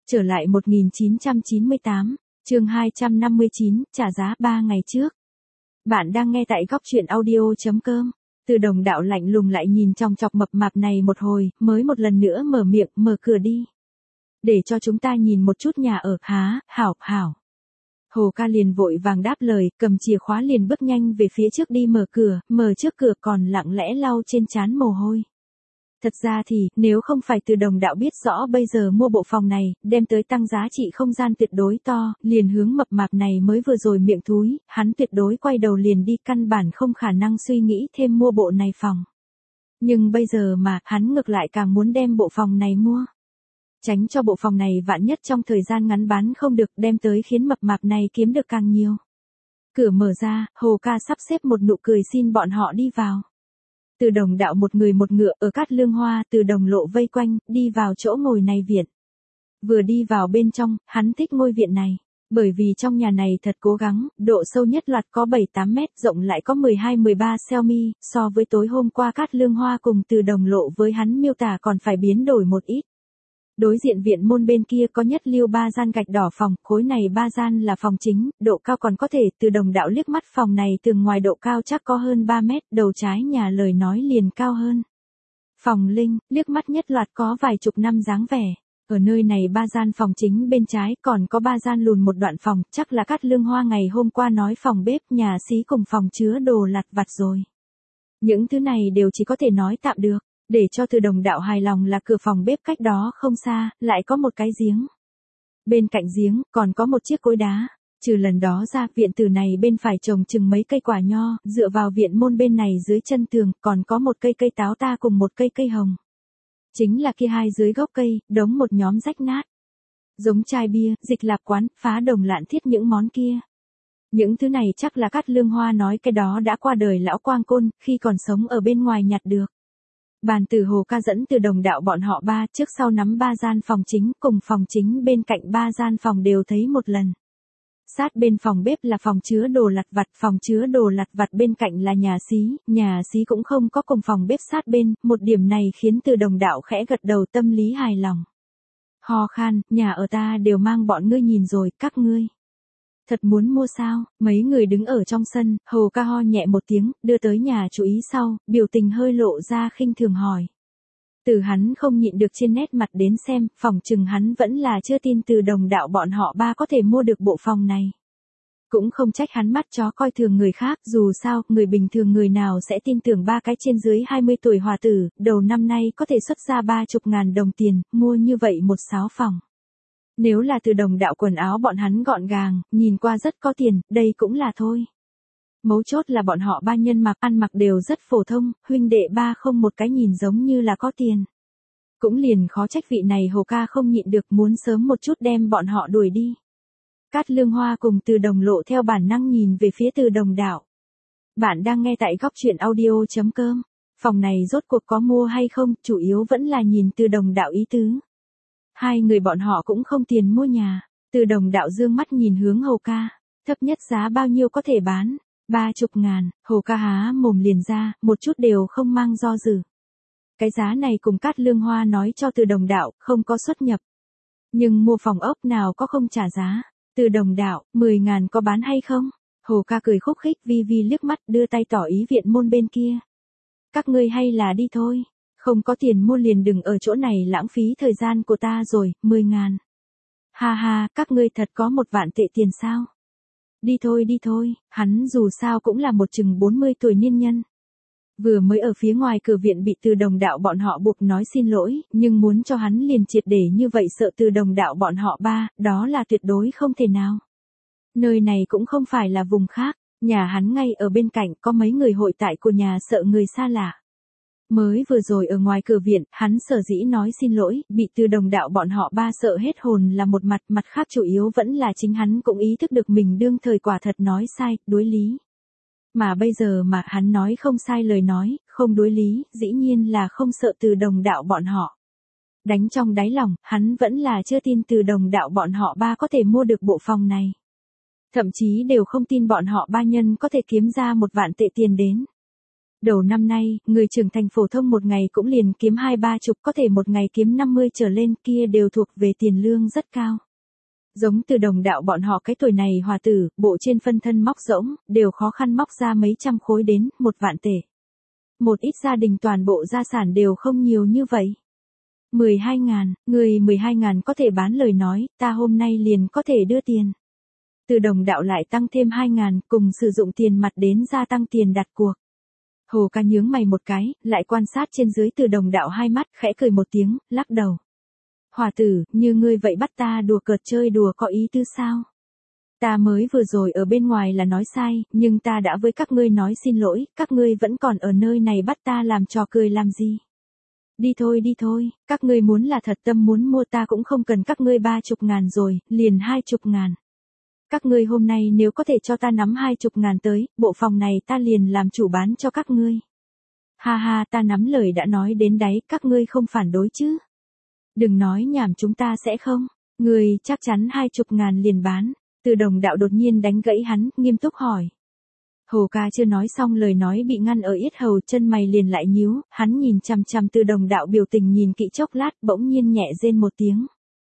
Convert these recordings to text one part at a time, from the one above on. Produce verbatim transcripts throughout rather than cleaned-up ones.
Trở lại một nghìn chín trăm chín mươi tám, chương hai trăm năm mươi chín, trả giá ba ngày trước. Bạn đang nghe tại góc truyện audio.com. Từ Đồng Đạo lạnh lùng lại nhìn trong chọc mập mạp này một hồi, mới một lần nữa mở miệng, mở cửa đi. Để cho chúng ta nhìn một chút nhà ở, há, hảo, hảo. Hồ Ca liền vội vàng đáp lời, cầm chìa khóa liền bước nhanh về phía trước đi mở cửa, mở trước cửa còn lặng lẽ lau trên trán mồ hôi. Thật ra thì, nếu không phải Từ Đồng Đạo biết rõ bây giờ mua bộ phòng này, đem tới tăng giá trị không gian tuyệt đối to, liền hướng mập mạp này mới vừa rồi miệng thúi, hắn tuyệt đối quay đầu liền đi, căn bản không khả năng suy nghĩ thêm mua bộ này phòng. Nhưng bây giờ mà, hắn ngược lại càng muốn đem bộ phòng này mua. Tránh cho bộ phòng này vạn nhất trong thời gian ngắn bán không được, đem tới khiến mập mạp này kiếm được càng nhiều. Cửa mở ra, Hồ Ca sắp xếp một nụ cười xin bọn họ đi vào. Từ Đồng Đạo một người một ngựa ở Cát Lương Hoa, Từ Đồng Lộ vây quanh, đi vào chỗ ngồi này viện. Vừa đi vào bên trong, hắn thích ngôi viện này. Bởi vì trong nhà này thật cố gắng, độ sâu nhất loạt có bảy tám mét, rộng lại có mười hai mười ba xăng-ti-mét, so với tối hôm qua Cát Lương Hoa cùng Từ Đồng Lộ với hắn miêu tả còn phải biến đổi một ít. Đối diện viện môn bên kia có nhất lưu ba gian gạch đỏ phòng, khối này ba gian là phòng chính, độ cao còn có thể. Từ Đồng Đạo liếc mắt phòng này tường ngoài độ cao chắc có hơn ba mét, đầu trái nhà lời nói liền cao hơn. Phòng linh, liếc mắt nhất loạt có vài chục năm dáng vẻ. Ở nơi này ba gian phòng chính bên trái còn có ba gian lùn một đoạn phòng, chắc là Cát Lương Hoa ngày hôm qua nói phòng bếp, nhà xí cùng phòng chứa đồ lặt vặt rồi. Những thứ này đều chỉ có thể nói tạm được. Để cho Từ Đồng Đạo hài lòng là cửa phòng bếp cách đó không xa, lại có một cái giếng. Bên cạnh giếng, còn có một chiếc cối đá. Trừ lần đó ra, viện tử này bên phải trồng chừng mấy cây quả nho, dựa vào viện môn bên này dưới chân tường, còn có một cây cây táo ta cùng một cây cây hồng. Chính là kia hai dưới gốc cây, đống một nhóm rách nát. Giống chai bia, dịch lạp quán, phá đồng lạn thiết những món kia. Những thứ này chắc là Cát Lương Hoa nói cái đó đã qua đời lão Quang Côn, khi còn sống ở bên ngoài nhặt được. Bàn tử Hồ Ca dẫn Từ Đồng Đạo bọn họ ba, trước sau nắm ba gian phòng chính, cùng phòng chính bên cạnh ba gian phòng đều thấy một lần. Sát bên phòng bếp là phòng chứa đồ lặt vặt, phòng chứa đồ lặt vặt bên cạnh là nhà xí, nhà xí cũng không có cùng phòng bếp sát bên, một điểm này khiến Từ Đồng Đạo khẽ gật đầu, tâm lý hài lòng. Ho khan, nhà ở ta đều mang bọn ngươi nhìn rồi, các ngươi. Thật muốn mua sao? Mấy người đứng ở trong sân, Hồ Ca ho nhẹ một tiếng, đưa tới nhà chú ý sau, biểu tình hơi lộ ra khinh thường hỏi. Từ hắn không nhịn được trên nét mặt đến xem, phòng chừng hắn vẫn là chưa tin Từ Đồng Đạo bọn họ ba có thể mua được bộ phòng này. Cũng không trách hắn mắt chó coi thường người khác, dù sao, người bình thường người nào sẽ tin tưởng ba cái trên dưới hai mươi tuổi hòa tử, đầu năm nay có thể xuất ra ba chục ngàn đồng tiền, mua như vậy một sáu phòng. Nếu là Từ Đồng Đạo quần áo bọn hắn gọn gàng, nhìn qua rất có tiền, đây cũng là thôi. Mấu chốt là bọn họ ba nhân mặc ăn mặc đều rất phổ thông, huynh đệ ba không một cái nhìn giống như là có tiền. Cũng liền khó trách vị này Hồ Ca không nhịn được, muốn sớm một chút đem bọn họ đuổi đi. Cát Lương Hoa cùng Từ Đồng Lộ theo bản năng nhìn về phía Từ Đồng Đạo. Bạn đang nghe tại góc truyện audio.com. Phòng này rốt cuộc có mua hay không, chủ yếu vẫn là nhìn Từ Đồng Đạo ý tứ. Hai người bọn họ cũng không tiền mua nhà. Từ Đồng Đạo dương mắt nhìn hướng Hồ Ca. Thấp nhất giá bao nhiêu có thể bán? Ba chục ngàn. Hồ Ca há mồm liền ra, một chút đều không mang do dự. Cái giá này cùng Cát Lương Hoa nói cho Từ Đồng Đạo, không có xuất nhập. Nhưng mua phòng ốc nào có không trả giá. Từ Đồng Đạo, mười ngàn có bán hay không? Hồ Ca cười khúc khích, vi vi liếc mắt, đưa tay tỏ ý viện môn bên kia. Các ngươi hay là đi thôi. Không có tiền mua liền đừng ở chỗ này lãng phí thời gian của ta rồi, mười ngàn. Ha ha, các ngươi thật có một vạn tệ tiền sao? Đi thôi đi thôi, hắn dù sao cũng là một chừng bốn mươi tuổi niên nhân. Vừa mới ở phía ngoài cửa viện bị Từ Đồng Đạo bọn họ buộc nói xin lỗi, nhưng muốn cho hắn liền triệt để như vậy sợ Từ Đồng Đạo bọn họ ba, đó là tuyệt đối không thể nào. Nơi này cũng không phải là vùng khác, nhà hắn ngay ở bên cạnh, có mấy người hội tại của nhà sợ người xa lạ. Mới vừa rồi ở ngoài cửa viện, hắn sở dĩ nói xin lỗi, bị Từ Đồng Đạo bọn họ ba sợ hết hồn là một mặt, mặt khác chủ yếu vẫn là chính hắn cũng ý thức được mình đương thời quả thật nói sai, đối lý. Mà bây giờ mà hắn nói không sai lời nói, không đối lý, dĩ nhiên là không sợ Từ Đồng Đạo bọn họ. Đánh trong đáy lòng, hắn vẫn là chưa tin Từ Đồng Đạo bọn họ ba có thể mua được bộ phòng này. Thậm chí đều không tin bọn họ ba nhân có thể kiếm ra một vạn tệ tiền đến. Đầu năm nay, người trưởng thành phổ thông một ngày cũng liền kiếm hai ba chục, có thể một ngày kiếm năm mươi trở lên, kia đều thuộc về tiền lương rất cao. Giống Từ Đồng đạo bọn họ cái tuổi này hòa tử, bộ trên phân thân móc rỗng, đều khó khăn móc ra mấy trăm khối đến một vạn tệ. Một ít gia đình toàn bộ gia sản đều không nhiều như vậy. mười hai ngàn, người mười hai ngàn có thể bán lời nói, ta hôm nay liền có thể đưa tiền. Từ Đồng đạo lại tăng thêm hai ngàn, cùng sử dụng tiền mặt đến gia tăng tiền đặt cuộc. Hồ Ca nhướng mày một cái, lại quan sát trên dưới Từ Đồng đạo hai mắt, khẽ cười một tiếng, lắc đầu. Hòa tử, như ngươi vậy bắt ta đùa cợt chơi đùa có ý tư sao? Ta mới vừa rồi ở bên ngoài là nói sai, nhưng ta đã với các ngươi nói xin lỗi, các ngươi vẫn còn ở nơi này bắt ta làm trò cười làm gì? Đi thôi đi thôi, các ngươi muốn là thật tâm muốn mua ta cũng không cần các ngươi ba chục ngàn rồi, liền hai chục ngàn. Các ngươi hôm nay nếu có thể cho ta nắm hai chục ngàn tới, bộ phòng này ta liền làm chủ bán cho các ngươi. Ha ha, ta nắm lời đã nói đến đáy, các ngươi không phản đối chứ? Đừng nói nhảm, chúng ta sẽ không. Ngươi chắc chắn hai chục ngàn liền bán. Từ Đồng đạo đột nhiên đánh gãy hắn, nghiêm túc hỏi. Hồ Ca chưa nói xong lời nói bị ngăn ở yết hầu, chân mày liền lại nhíu, hắn nhìn chằm chằm Từ Đồng đạo biểu tình nhìn kỹ chốc lát, bỗng nhiên nhẹ rên một tiếng.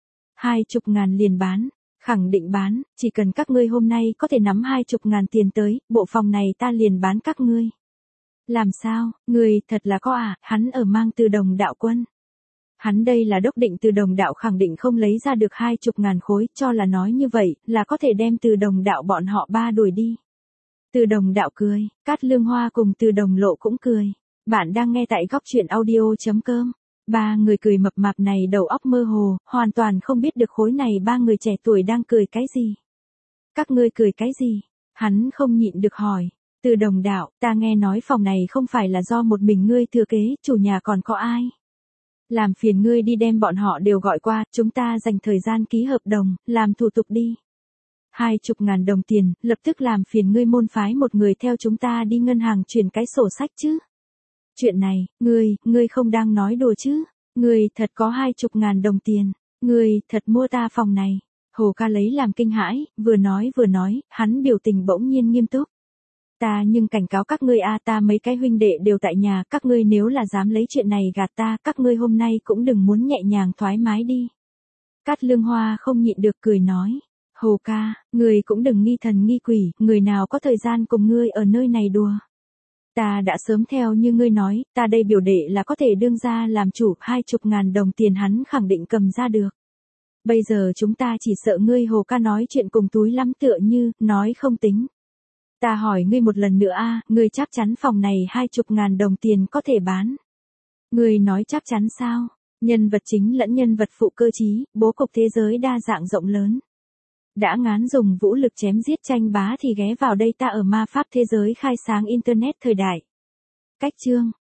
Hai chục ngàn liền bán, khẳng định bán, chỉ cần các ngươi hôm nay có thể nắm hai chục ngàn tiền tới, bộ phòng này ta liền bán các ngươi. Làm sao, ngươi thật là có à, hắn ở mang Từ Đồng đạo quân. Hắn đây là đốc định Từ Đồng đạo khẳng định không lấy ra được hai chục ngàn khối, cho là nói như vậy, là có thể đem Từ Đồng đạo bọn họ ba đuổi đi. Từ Đồng đạo cười, Cát Lương Hoa cùng Từ Đồng Lộ cũng cười. Bạn đang nghe tại góc truyện audio.com. Ba người cười mập mạp này đầu óc mơ hồ, hoàn toàn không biết được khối này ba người trẻ tuổi đang cười cái gì. Các ngươi cười cái gì? Hắn không nhịn được hỏi. Từ Đồng đạo, ta nghe nói phòng này không phải là do một mình ngươi thừa kế, chủ nhà còn có ai? Làm phiền ngươi đi đem bọn họ đều gọi qua, chúng ta dành thời gian ký hợp đồng, làm thủ tục đi. Hai chục ngàn đồng tiền, lập tức làm phiền ngươi môn phái một người theo chúng ta đi ngân hàng chuyển cái sổ sách chứ. Chuyện này, ngươi, ngươi không đang nói đùa chứ. Ngươi thật có hai chục ngàn đồng tiền. Ngươi thật mua ta phòng này. Hồ Ca lấy làm kinh hãi, vừa nói vừa nói, hắn biểu tình bỗng nhiên nghiêm túc. Ta nhưng cảnh cáo các ngươi a, ta mấy cái huynh đệ đều tại nhà, các ngươi nếu là dám lấy chuyện này gạt ta, các ngươi hôm nay cũng đừng muốn nhẹ nhàng thoải mái đi. Cát Lương Hoa không nhịn được cười nói. Hồ Ca, ngươi cũng đừng nghi thần nghi quỷ, người nào có thời gian cùng ngươi ở nơi này đùa. Ta đã sớm theo như ngươi nói, ta đây biểu đệ là có thể đương ra làm chủ, hai chục ngàn đồng tiền hắn khẳng định cầm ra được. Bây giờ chúng ta chỉ sợ ngươi Hồ Ca nói chuyện cùng túi lắm tựa như, nói không tính. Ta hỏi ngươi một lần nữa a, ngươi chắc chắn phòng này hai chục ngàn đồng tiền có thể bán. Ngươi nói chắc chắn sao? Nhân vật chính lẫn nhân vật phụ cơ trí, bố cục thế giới đa dạng rộng lớn. Đã ngán dùng vũ lực chém giết tranh bá thì ghé vào đây ta ở ma pháp thế giới khai sáng internet thời đại. Cách chương